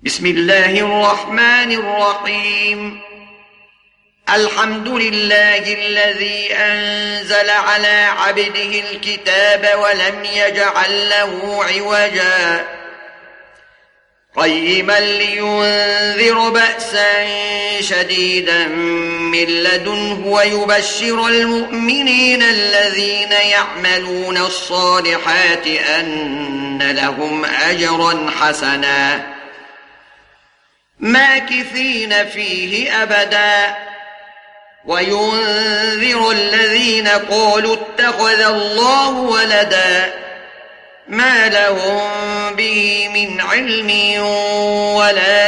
بسم الله الرحمن الرحيم. الحمد لله الذي أنزل على عبده الكتاب ولم يجعل له عوجا قيما لينذر بأسا شديدا من لدنه ويبشر المؤمنين الذين يعملون الصالحات أن لهم أجرا حسنا ماكثين فيه أبدا وينذر الذين قالوا اتخذ الله ولدا ما لهم به من علم ولا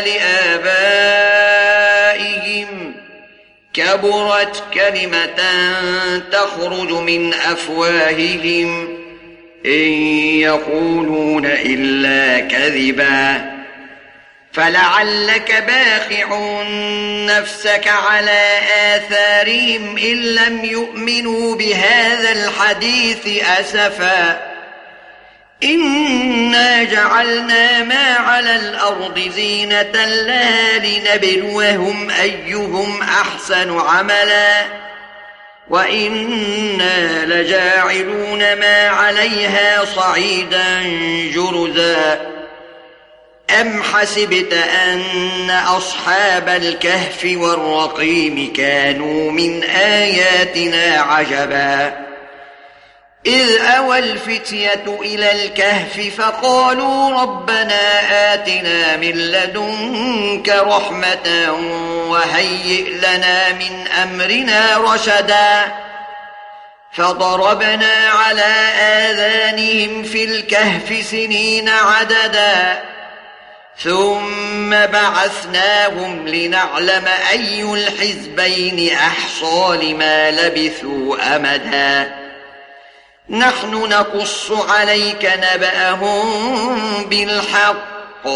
لآبائهم كبرت كلمة تخرج من أفواههم إن يقولون إلا كذبا فلعلك باخع نفسك على آثارهم إن لم يؤمنوا بهذا الحديث أسفا إنا جعلنا ما على الأرض زينة لها لنبلوهم أيهم أحسن عملا وإنا لجاعلون ما عليها صعيدا جرزا أم حسبت أن أصحاب الكهف والرقيم كانوا من آياتنا عجبا إذ أوى الفتية إلى الكهف فقالوا ربنا آتنا من لدنك رحمة وهيئ لنا من أمرنا رشدا فضربنا على آذانهم في الكهف سنين عددا ثم بعثناهم لنعلم أي الحزبين أحصى لما لبثوا أمدا نحن نقص عليك نبأهم بالحق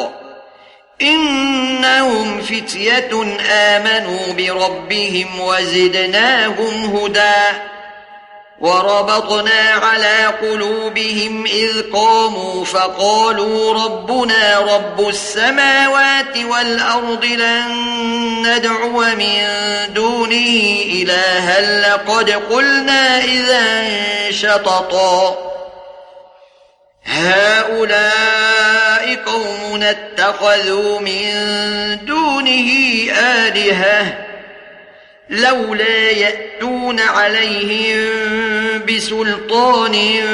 إنهم فتية آمنوا بربهم وزدناهم هدى وربطنا على قلوبهم إذ قاموا فقالوا ربنا رب السماوات والأرض لن ندعو من دونه إلها لقد قلنا إذا شططا هؤلاء قومنا اتخذوا من دونه آلهة لولا يأتون عليهم بسلطان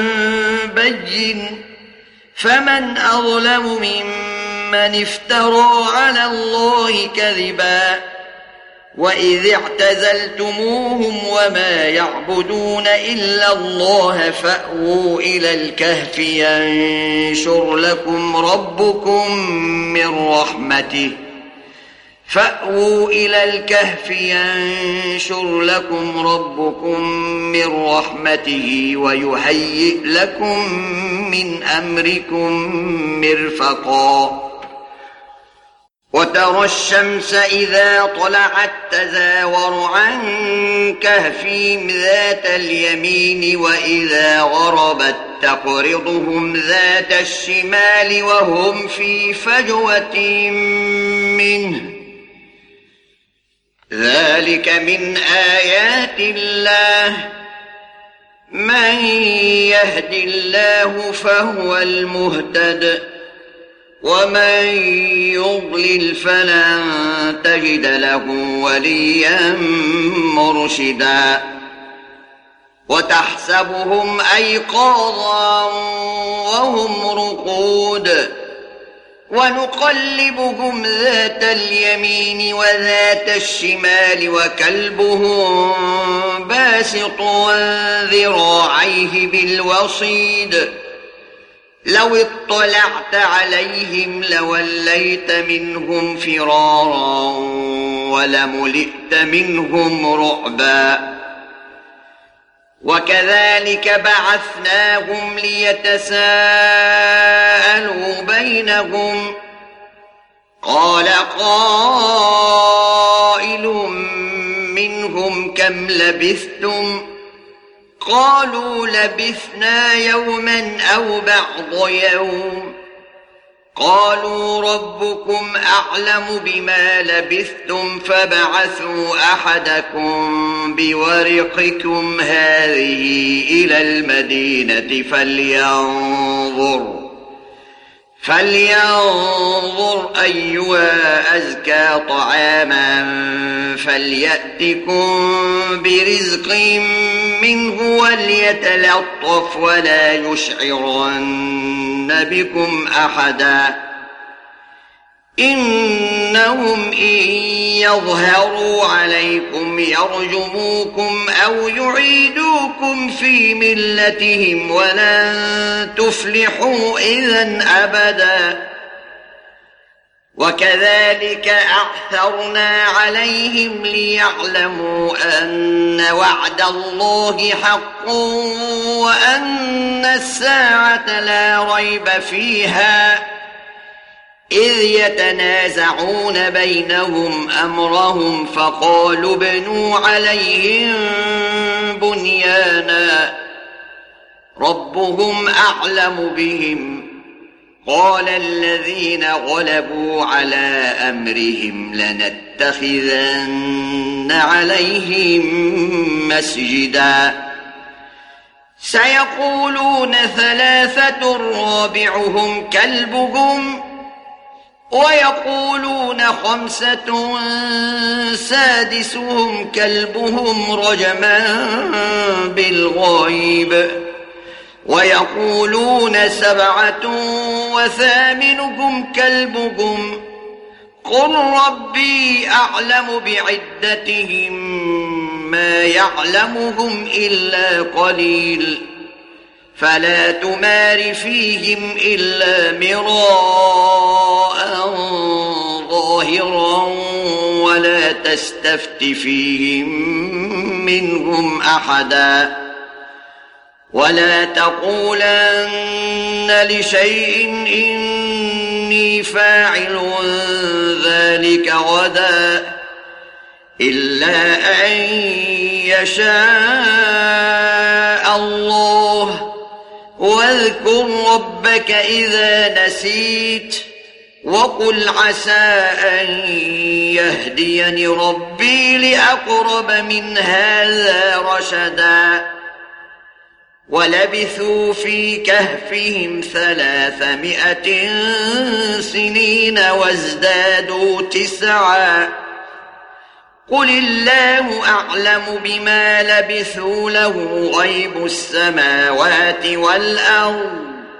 بين فمن أظلم ممن افترى على الله كذبا وإذ اعتزلتموهم وما يعبدون إلا الله فأووا إلى الكهف ينشر لكم ربكم من رحمته فأووا إلى الكهف ينشر لكم ربكم من رحمته ويهيئ لكم من أمركم مرفقا وترى الشمس إذا طلعت تزاور عن كهفهم ذات اليمين وإذا غربت تقرضهم ذات الشمال وهم في فجوة منه ذلك من آيات الله من يهد الله فهو المهتد ومن يضلل فلن تجد له وليا مرشدا وتحسبهم أيقاظا وهم رقود ونقلبهم ذات اليمين وذات الشمال وكلبهم باسط ذراعيه بالوصيد لو اطلعت عليهم لوليت منهم فرارا ولملئت منهم رعبا وكذلك بعثناهم ليتساءلوا بينهم قال قائل منهم كم لبثتم قالوا لبثنا يوما أو بعض يوم قالوا ربكم أعلم بما لبثتم فابعثوا أحدكم بورقكم هذه إلى المدينة فلينظر أيها أزكى طعاما فليأتكم برزق منه وليتلطف ولا يشعرن بكم أحدا إنهم إن يظهروا عليكم يرجموكم أو يعيدوكم في ملتهم ولن تفلحوا إذن أبدا وكذلك أعثرنا عليهم ليعلموا أن وعد الله حق وأن الساعة لا ريب فيها إذ يتنازعون بينهم أمرهم فقالوا ابنوا عليهم بنيانا ربهم أعلم بهم قال الذين غلبوا على أمرهم لنتخذن عليهم مسجدا سيقولون ثلاثة رابعهم كلبهم ويقولون خمسة سادسهم كلبهم رجما بالغيب ويقولون سبعة وثامنهم كلبهم قل ربي أعلم بعدتهم ما يعلمهم إلا قليل فلا تمار فيهم إلا مراء ظاهرا ولا تستفت فيهم منهم أحدا ولا تقولن لشيء إني فاعل ذلك غدا إلا أن يشاء الله واذكر ربك إذا نسيت وقل عسى أن يهديني ربي لأقرب من هذا رشدا ولبثوا في كهفهم 300 سنين وازدادوا 9 قل الله أعلم بما لبثوا له غيب السماوات والأرض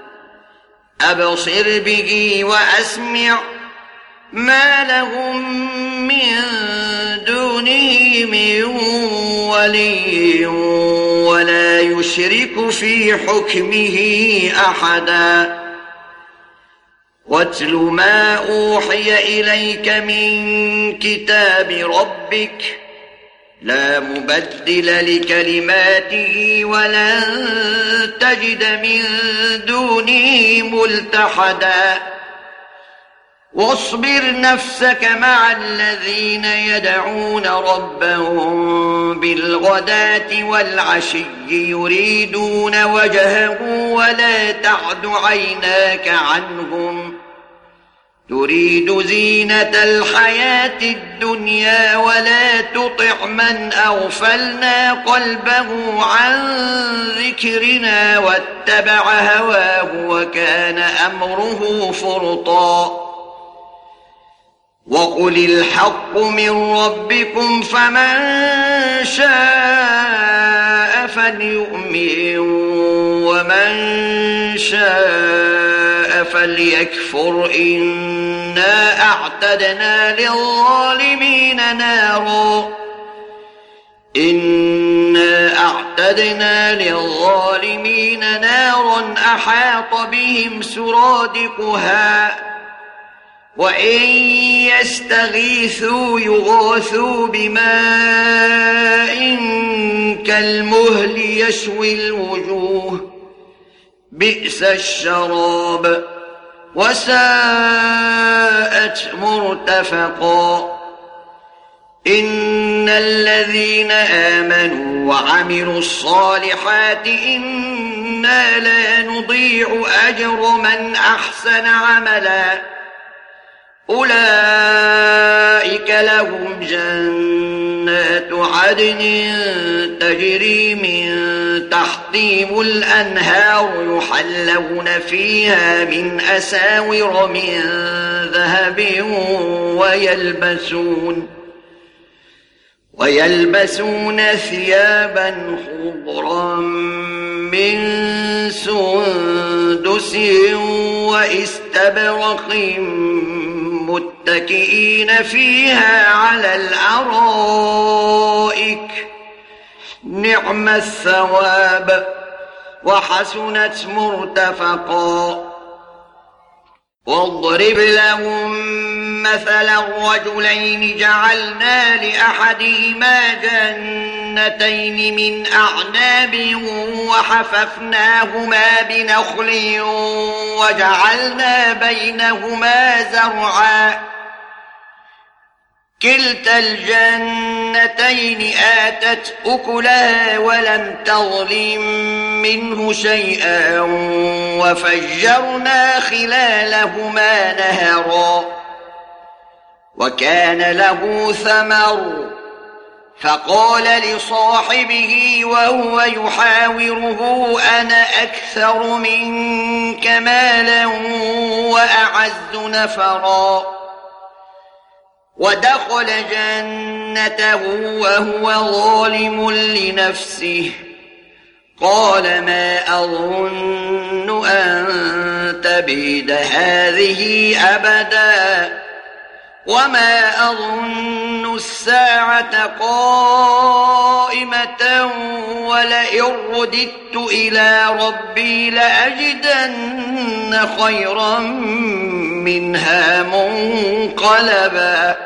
أبصر به وأسمع ما لهم من دونه من ولي ولا يشرك في حكمه أحدا واتل ما أوحي إليك من كتاب ربك لا مبدل لكلماته ولن تجد من دونه ملتحدا واصبر نفسك مع الذين يدعون ربهم بالغداة والعشي يريدون وجهه ولا تعد عيناك عنهم تريد زينة الحياة الدنيا ولا تطع من أغفلنا قلبه عن ذكرنا واتبع هواه وكان أمره فرطا وقل الحق من ربكم فمن شاء فليؤمن ومن شاء فليكفر إنا أعتدنا للظالمين نارا أحاط بهم سرادقها وإن يستغيثوا يغاثوا بماء كالمهل يشوي الوجوه بئس الشراب وساءت مرتفقا إن الذين آمنوا وعملوا الصالحات إنا لا نضيع أجر من أحسن عملا أولئك لهم جنات عدن تجري من تحتهم الأنهار يحلون فيها من أساور من ذهب ويلبسون ثيابا خضرا من سندس واستبرق متكئين فيها على الأرائك نعم الثواب وحسنت مرتفقا واضرب لهم مثلا الرجلين جعلنا لأحدهما جنتين من أعناب وحففناهما بنخل وجعلنا بينهما زرعا كلتا الجنتين آتت أكلها ولم تظلم منه شيئا وفجرنا خلالهما نهرا وكان له ثمر فقال لصاحبه وهو يحاوره أنا أكثر منك مالا وأعز نفرا ودخل جنته وهو ظالم لنفسه قال ما أظن أن تبيد هذه أبدا وما أظن الساعة قائمة ولئن رددت إلى ربي لأجدن خيرا منها منقلبا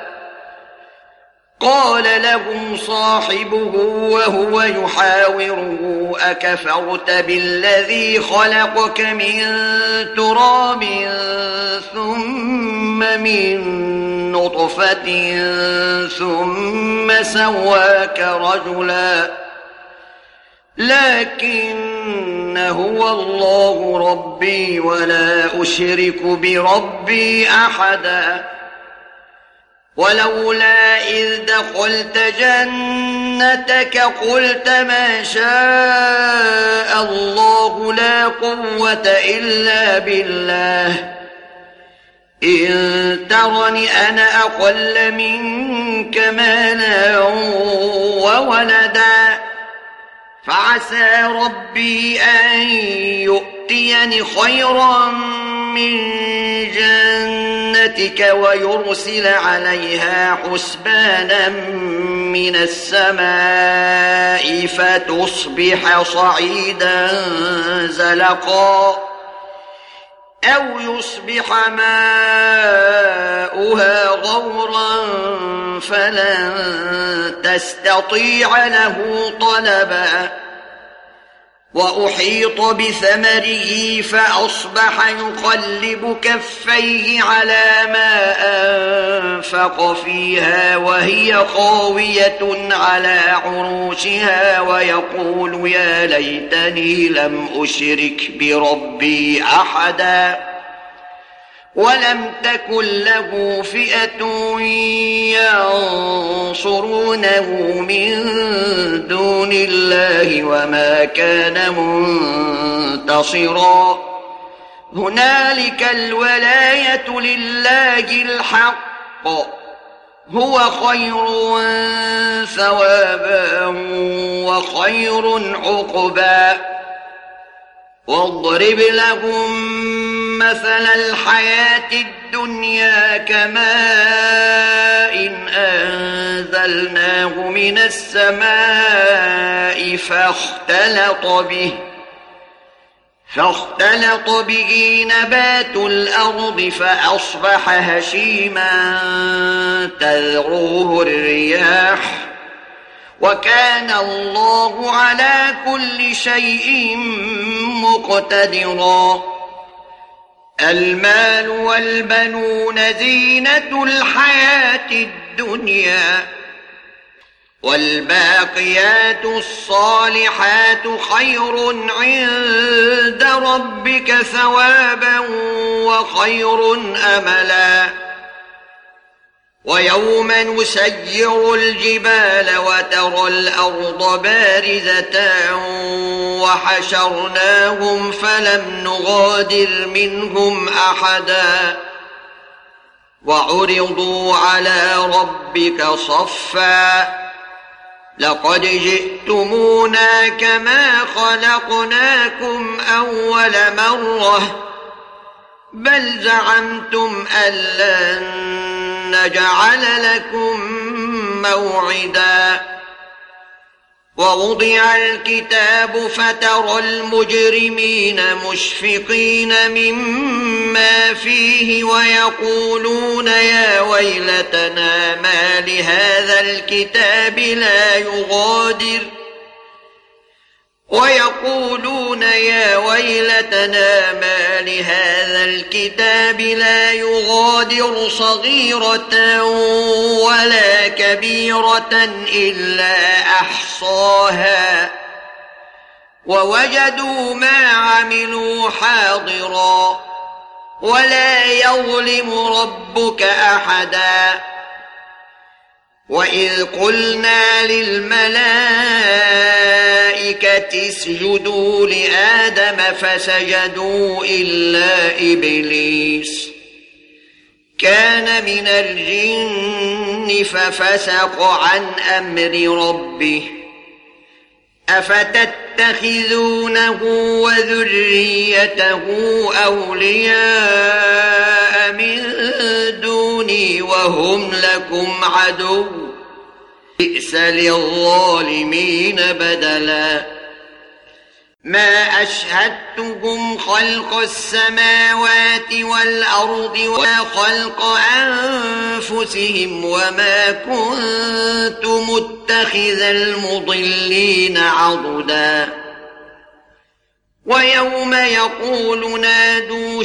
قال له صاحبه وهو يحاوره أكفرت بالذي خلقك من تراب ثم من نطفة ثم سواك رجلا لكن هو الله ربي ولا أشرك بربي أحدا ولولا إذ دخلت جنتك قلت ما شاء الله لا قوة إلا بالله إن ترني أنا أقل منك مالا وولدا فعسى ربي أن يؤتيني خيرا من جنتك ويرسل عليها حسبانا من السماء فتصبح صعيدا زلقا أو يصبح ماؤها غورا فلن تستطيع له طلبا وأحيط بثمره فأصبح يقلب كفيه على ما أنفق فيها وهي خاوية على عروشها ويقول يا ليتني لم أشرك بربي أحدا ولم تكن له فئة ينصرونه من دون الله وما كان منتصرا هنالك الولاية لله الحق هو خير ثوابا وخير عقبا واضرب لهم مثل الحياة الدنيا كماء أنزلناه من السماء فاختلط به نبات الأرض فأصبح هشيما تذروه الرياح وكان الله على كل شيء مقتدرا المال والبنون زينة الحياة الدنيا والباقيات الصالحات خير عند ربك ثوابا وخير أملا ويوم نسير الجبال وترى الأرض بارزة وحشرناهم فلم نغادر منهم أحدا وعرضوا على ربك صفا لقد جئتمونا كما خلقناكم أول مرة بل زعمتم أن لن نجعل لكم موعدا ووضع الكتاب فترى المجرمين مشفقين مما فيه ويقولون يا ويلتنا ما لهذا الكتاب لا يغادر صغيرة ولا كبيرة إلا أحصاها ووجدوا ما عملوا حاضرا ولا يظلم ربك أحدا وإذ قلنا للملائكة اسجدوا لآدم فسجدوا إلا إبليس كان من الجن ففسق عن أمر ربه أفتتخذونه وذريته أولياء من دوني وهم لكم عدو بئس للظالمين بدلا ما أشهدتهم خلق السماوات والأرض ولا خلق أنفسهم وما كنت متخذ المضلين عضدا ويوم يقول نادوا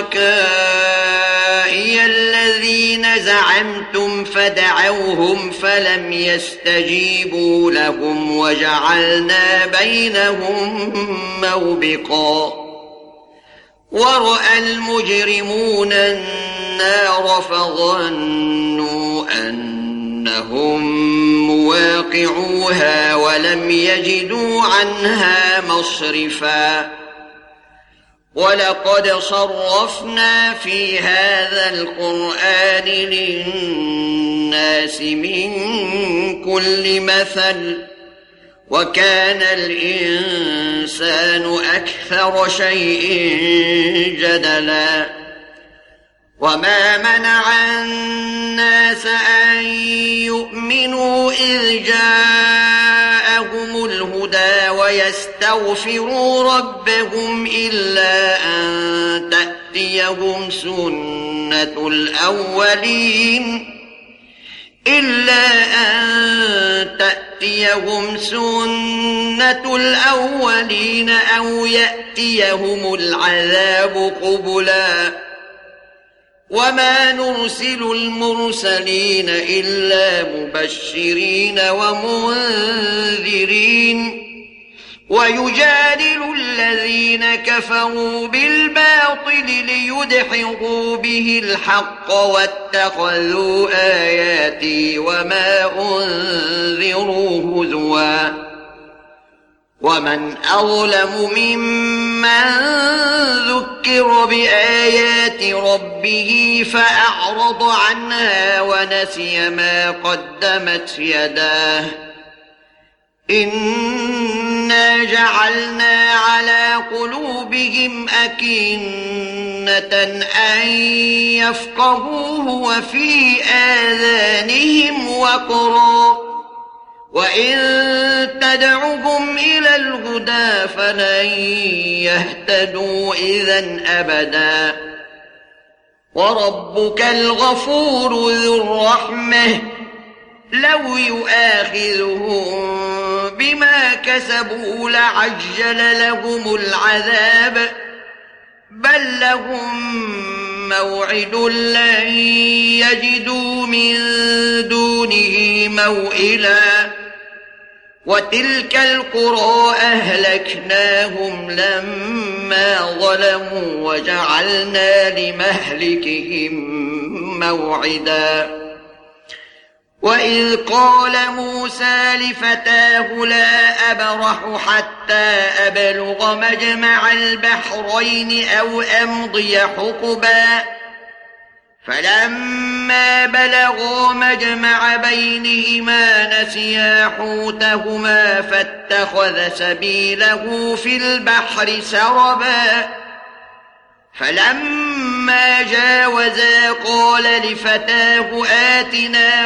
شركائي الذين زعمتم فدعوهم فلم يستجيبوا لهم وجعلنا بينهم موبقا ورأى المجرمون النار فظنوا أنهم مواقعوها ولم يجدوا عنها مصرفا ولقد صرفنا في هذا القرآن للناس من كل مثل وكان الإنسان أكثر شيء جدلا وما منع الناس أن يؤمنوا إذ جاءهم الهدى ويستغفروا ربهم إلا أن تأتيهم سنة الأولين أو يأتيهم العذاب قبلا وما نرسل المرسلين إلا مبشرين ومنذرين ويجادل الذين كفروا بالباطل ليدحضوا به الحق واتخذوا آياتي وما أنذروا هزوا ومن أظلم ممن ذكر بآيات ربه فأعرض عنها ونسي ما قدمت يداه إنا جعلنا على قلوبهم أكنة أن يفقهوه وفي آذانهم وقرا وإن تدعهم إلى الهدى فلن يهتدوا إذن أبدا وربك الغفور ذو الرحمة لو يؤاخذهم بما كسبوا لعجل لهم العذاب بل لهم موعد لن يجدوا من دونه موئلا وتلك القرى أهلكناهم لما ظلموا وجعلنا لمهلكهم موعدا وإذ قال موسى لفتاه لا أبرح حتى أبلغ مجمع البحرين أو أمضي حقبا فلما بلغوا مجمع بينهما نسيا حوتهما فاتخذ سبيله في البحر سربا فلما جاوزا قال لفتاه آتنا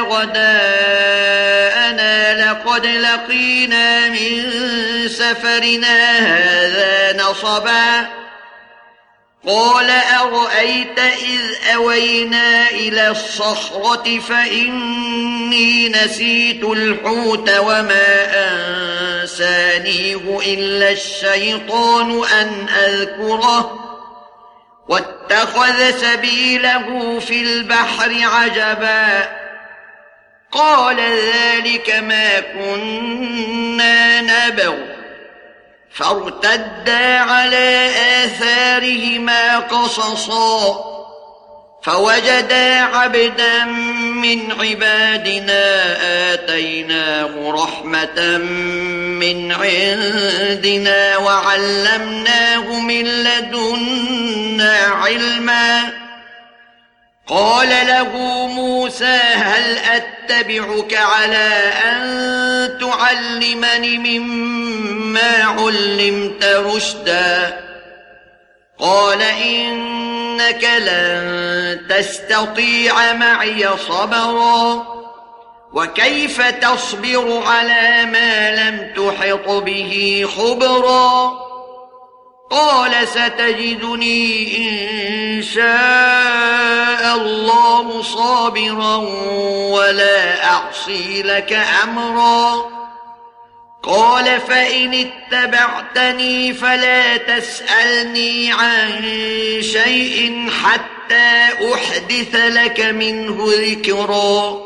غداءنا لقد لقينا من سفرنا هذا نصبا قال أرأيت إذ أوينا إلى الصخرة فإني نسيت الحوت وما أنسانيه إلا الشيطان أن أذكره واتخذ سبيله في البحر عجبا قال ذلك ما كنا نبغ فارتدا على آثارهما قصصا فوجدا عبدا من عبادنا آتيناه رحمة من عندنا وعلمناه من لدنا علما قال له موسى هل أتبعك على أن تعلمني مما علمت رشدا قال إنك لن تستطيع معي صبرا وكيف تصبر على ما لم تحط به خبرا قال ستجدني إن شاء الله صابرا ولا أعصي لك أمرا قال فإن اتبعتني فلا تسألني عن شيء حتى أحدث لك منه ذكرا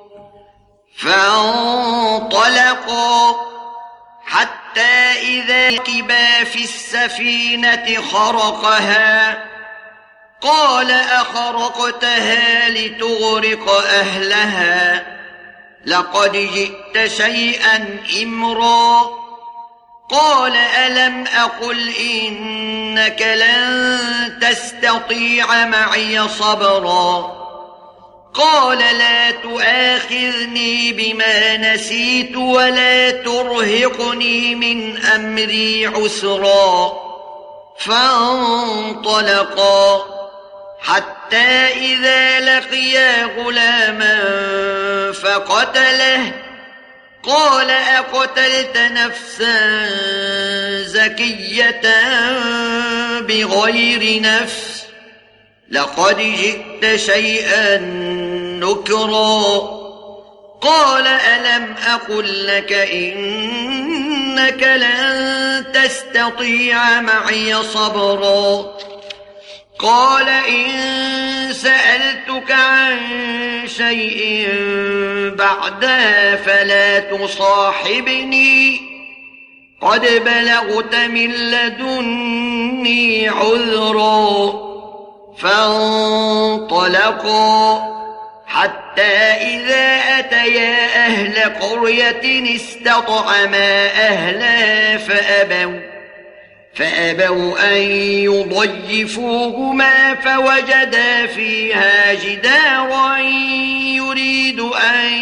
فانطلقا حتى إذا ركبا في السفينة خرقها قال أخرقتها لتغرق أهلها لقد جئت شيئا إمرا قال ألم أقل إنك لن تستطيع معي صبرا قال لا تؤاخذني بما نسيت ولا ترهقني من أمري عسرا فانطلقا حتى إذا لقيا غلاما فقتله قال أقتلت نفسا زكية بغير نفس لقد جئت شيئا نكرا قال ألم أقل لك إنك لن تستطيع معي صبرا قال إن سألتك عن شيء بعدها فلا تصاحبني قد بلغت من لدني عذرا فانطلقا حتى إذا أتيا أهل قرية استطعما أهلها فأبوا أن يضيفوهما فوجدا فيها جدارا يريد أن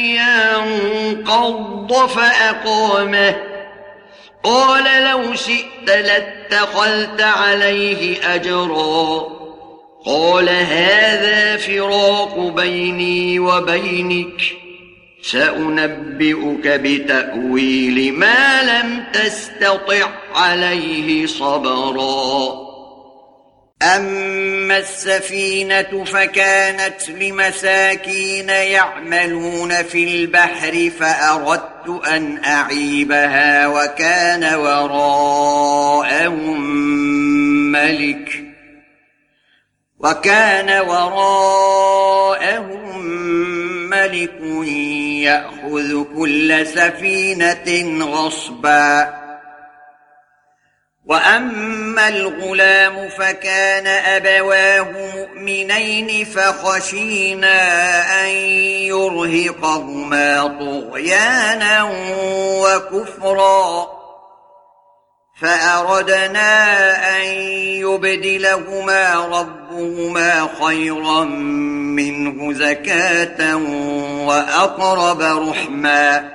ينقض فأقامه قال لو شئت لاتخذت عليه أجرا قال هذا فراق بيني وبينك سأنبئك بتأويل ما لم تستطع عليه صبرا أما السفينة فكانت لمساكين يعملون في البحر فأردت أن أعيبها وكان وراءهم ملك ملك يأخذ كل سفينة غصبا. وأما الغلام فكان أبواه مؤمنين فخشينا أن يرهقهما طغيانا وكفرا فأردنا أن يبدلهما ربهما خيرا منه زكاة وأقرب رحما.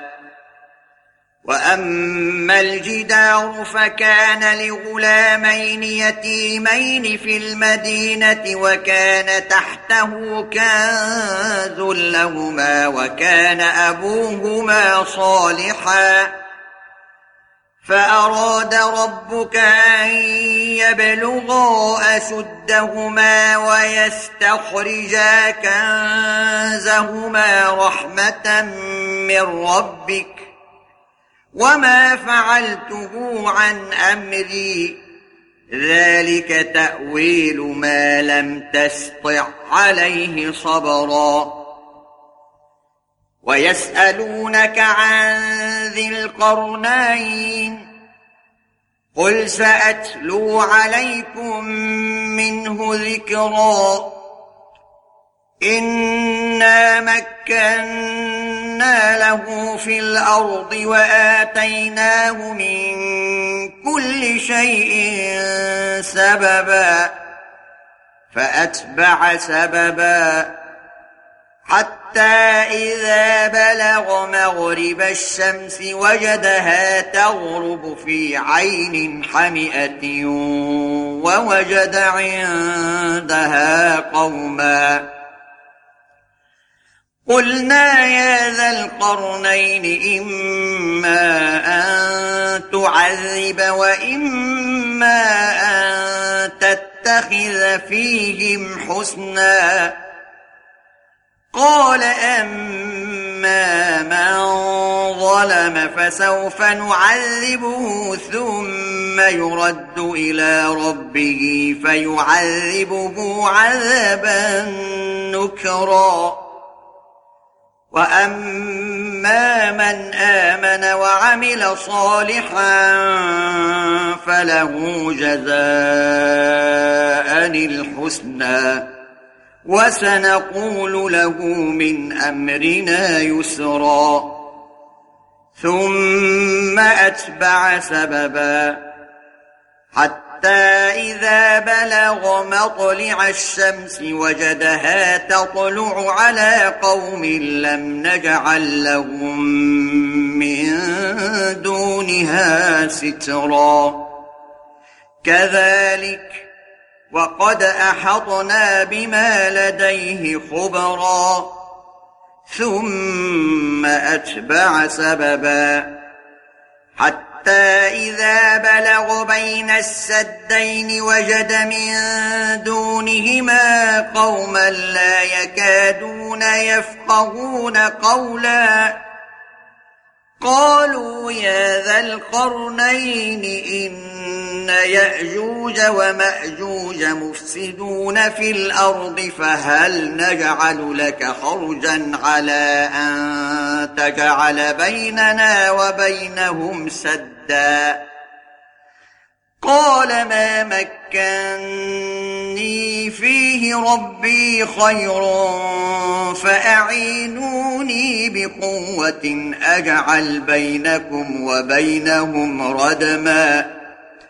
وأما الجدار فكان لغلامين يتيمين في المدينة وكان تحته كنز لهما وكان أبوهما صالحا فأراد ربك أن يبلغا أشدهما ويستخرجا كنزهما رحمة من ربك وما فعلته عن أمري ذلك تأويل ما لم تسطع عليه صبرا. ويسألونك عن ذي القرنين قل سأتلو عليكم منه ذكرا. إنا مكنا له في الأرض وآتيناه من كل شيء سببا فأتبع سببا حتى إذا بلغ مغرب الشمس وجدها تغرب في عين حمئة ووجد عندها قوما قلنا يا ذا القرنين إما أن تعذب وإما أن تتخذ فيهم حسنا. قال أما من ظلم فسوف نعذبه ثم يرد إلى ربه فيعذبه عذابا نكرا. وأما من آمن وعمل صالحا فله جزاء الحسنى وسنقول له من أمرنا يسرا. ثم أتبع سببا حتى إذا بلغ مطلع الشمس وجدها تطلع على قوم لم نجعل لهم من دونها سترا. كذلك وقد أحطنا بما لديه خبرا. ثم أتبع سببا حتى إذا بلغ بين السدين وجد من دونهما قوما لا يكادون يفقهون قولا. قالوا يا ذا القرنين إن يأجوج ومأجوج مفسدون في الأرض فهل نجعل لك خرجا على أن تجعل بيننا وبينهم سدا. قال ما مكني فيه ربي خير فأعينوني بقوة أجعل بينكم وبينهم ردما.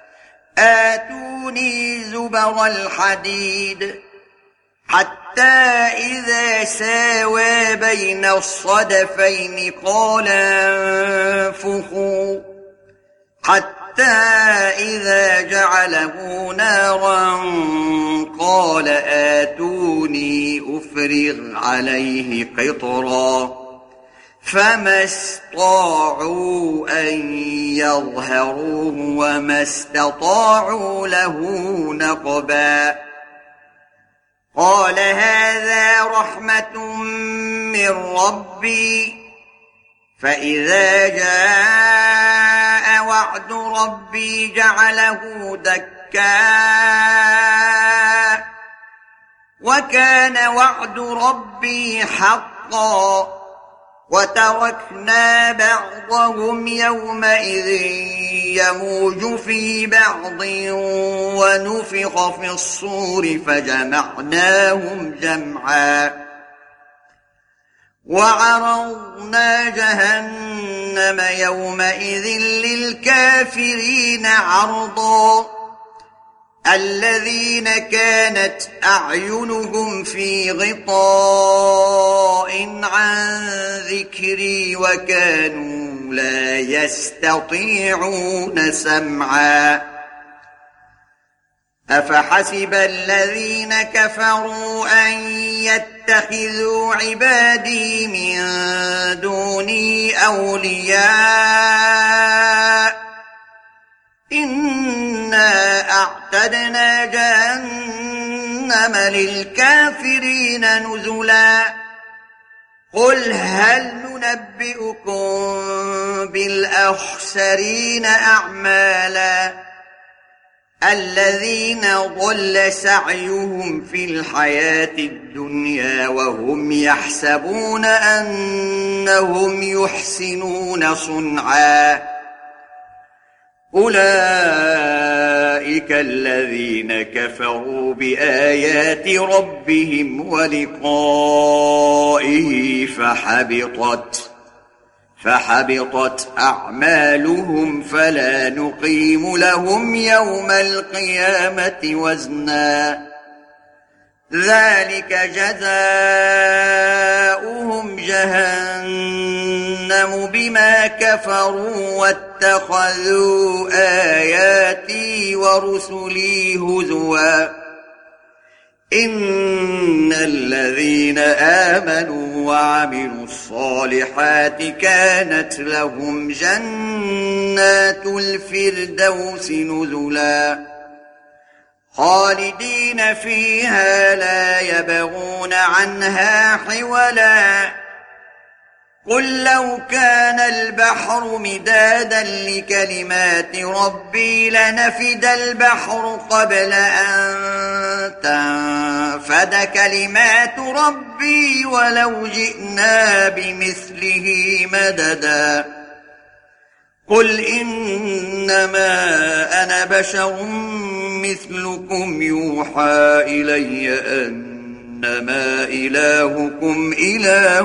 آتوني زبر الحديد حتى إذا ساوى بين الصدفين قال انفخوا حتى إذا جعله نارا قال آتوني أفرغ عليه قطرا. فما استطاعوا أن يظهروه وما استطاعوا له نقبا. قال هذا رحمة من ربي فإذا جاء وعد ربي جعله دكا وكان وعد ربي حقا. وتركنا بعضهم يومئذ يموج في بعض ونفخ في الصور فجمعناهم جمعا وعرضنا جهنم يومئذ للكافرين عرضا الذين كانت أعينهم في غطاء عن ذكري وكانوا لا يستطيعون سمعا أفحسب الذين كفروا أن يتخذوا عبادي من دوني أولياء إنا أعتدنا جهنم للكافرين نزلا قل هل ننبئكم بالأخسرين أعمالا الذين ضل سعيهم في الحياة الدنيا وهم يحسبون أنهم يحسنون صنعا أولئك الذين كفروا بآيات ربهم ولقائه فحبطت أعمالهم فلا نقيم لهم يوم القيامة وزنا ذلك جزاؤهم جهنم بما كفروا واتخذوا آياتي ورسلي هزوا إن الذين آمنوا وعملوا الصالحات كانت لهم جنات الفردوس نزلا خالدين فيها لا يبغون عنها حولا قل لو كان البحر مدادا لكلمات ربي لنفد البحر قبل أن تنفد كلمات ربي ولو جئنا بمثله مددا قل إنما أنا بشر مثلكم يوحى إلي أنما إلهكم إله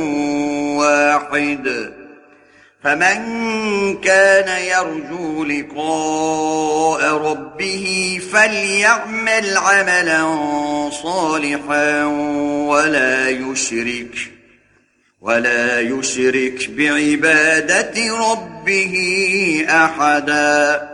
واحد فمن كان يرجو لقاء ربه فليعمل عملا صالحا ولا يشرك بعبادة ربه أحدا